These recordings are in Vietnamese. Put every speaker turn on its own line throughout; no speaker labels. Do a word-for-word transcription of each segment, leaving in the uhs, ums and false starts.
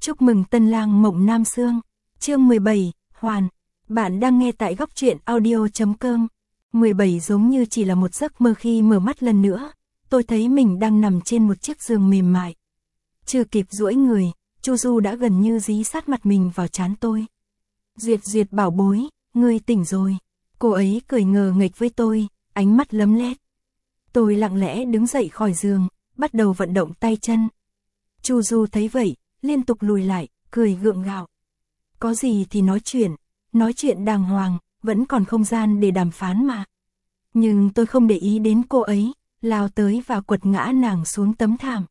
Chúc mừng tân lang mộng nam xương. Chương mười bảy, Hoàn. Bạn đang nghe tại góc truyện audio chấm com. mười bảy giống như chỉ là một giấc mơ khi mở mắt lần nữa, tôi thấy mình đang nằm trên một chiếc giường mềm mại. Chưa kịp duỗi người, Chu Du đã gần như dí sát mặt mình vào trán tôi. Duyệt Duyệt bảo bối, ngươi tỉnh rồi. Cô ấy cười ngờ nghệch với tôi, ánh mắt lấm lét. Tôi lặng lẽ đứng dậy khỏi giường, bắt đầu vận động tay chân. Chu Du thấy vậy, liên tục lùi lại, cười gượng gạo. Có gì thì nói chuyện, nói chuyện đàng hoàng, vẫn còn không gian để đàm phán mà. Nhưng tôi không để ý đến cô ấy, lao tới và quật ngã nàng xuống tấm thảm.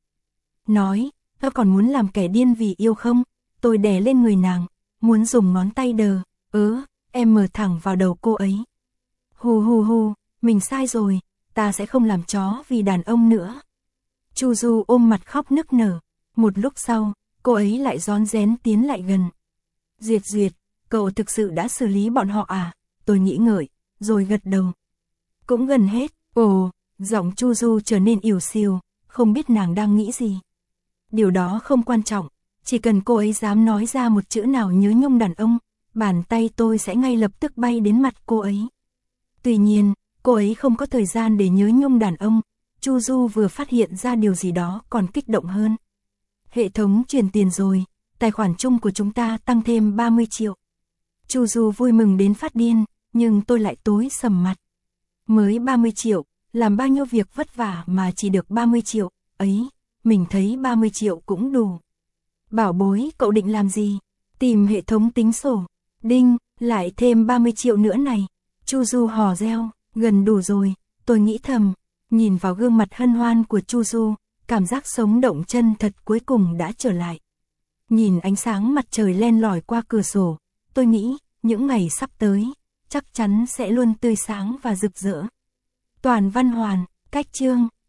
Nói, ta còn muốn làm kẻ điên vì yêu không? Tôi đè lên người nàng, muốn dùng ngón tay đờ, ớ, em mở thẳng vào đầu cô ấy. Hù hù hù, mình sai rồi, ta sẽ không làm chó vì đàn ông nữa. Chu Du ôm mặt khóc nức nở, một lúc sau, cô ấy lại rón rén tiến lại gần. Duyệt Duyệt, cậu thực sự đã xử lý bọn họ à? Tôi nghĩ ngợi, rồi gật đầu. Cũng gần hết, ồ, giọng Chu Du trở nên ỉu xìu, không biết nàng đang nghĩ gì. Điều đó không quan trọng, chỉ cần cô ấy dám nói ra một chữ nào nhớ nhung đàn ông, bàn tay tôi sẽ ngay lập tức bay đến mặt cô ấy. Tuy nhiên, cô ấy không có thời gian để nhớ nhung đàn ông, Chu Du vừa phát hiện ra điều gì đó còn kích động hơn. Hệ thống truyền tiền rồi, tài khoản chung của chúng ta tăng thêm ba mươi triệu. Chu Du vui mừng đến phát điên, nhưng tôi lại tối sầm mặt. Mới ba mươi triệu, làm bao nhiêu việc vất vả mà chỉ được ba mươi triệu, ấy, mình thấy ba mươi triệu cũng đủ. Bảo bối, cậu định làm gì? Tìm hệ thống tính sổ. Đinh, lại thêm ba mươi triệu nữa này. Chu Du hò reo, gần đủ rồi, tôi nghĩ thầm, nhìn vào gương mặt hân hoan của Chu Du, cảm giác sống động chân thật cuối cùng đã trở lại. Nhìn ánh sáng mặt trời len lỏi qua cửa sổ, tôi nghĩ, những ngày sắp tới, chắc chắn sẽ luôn tươi sáng và rực rỡ. Toàn văn hoàn, cách chương.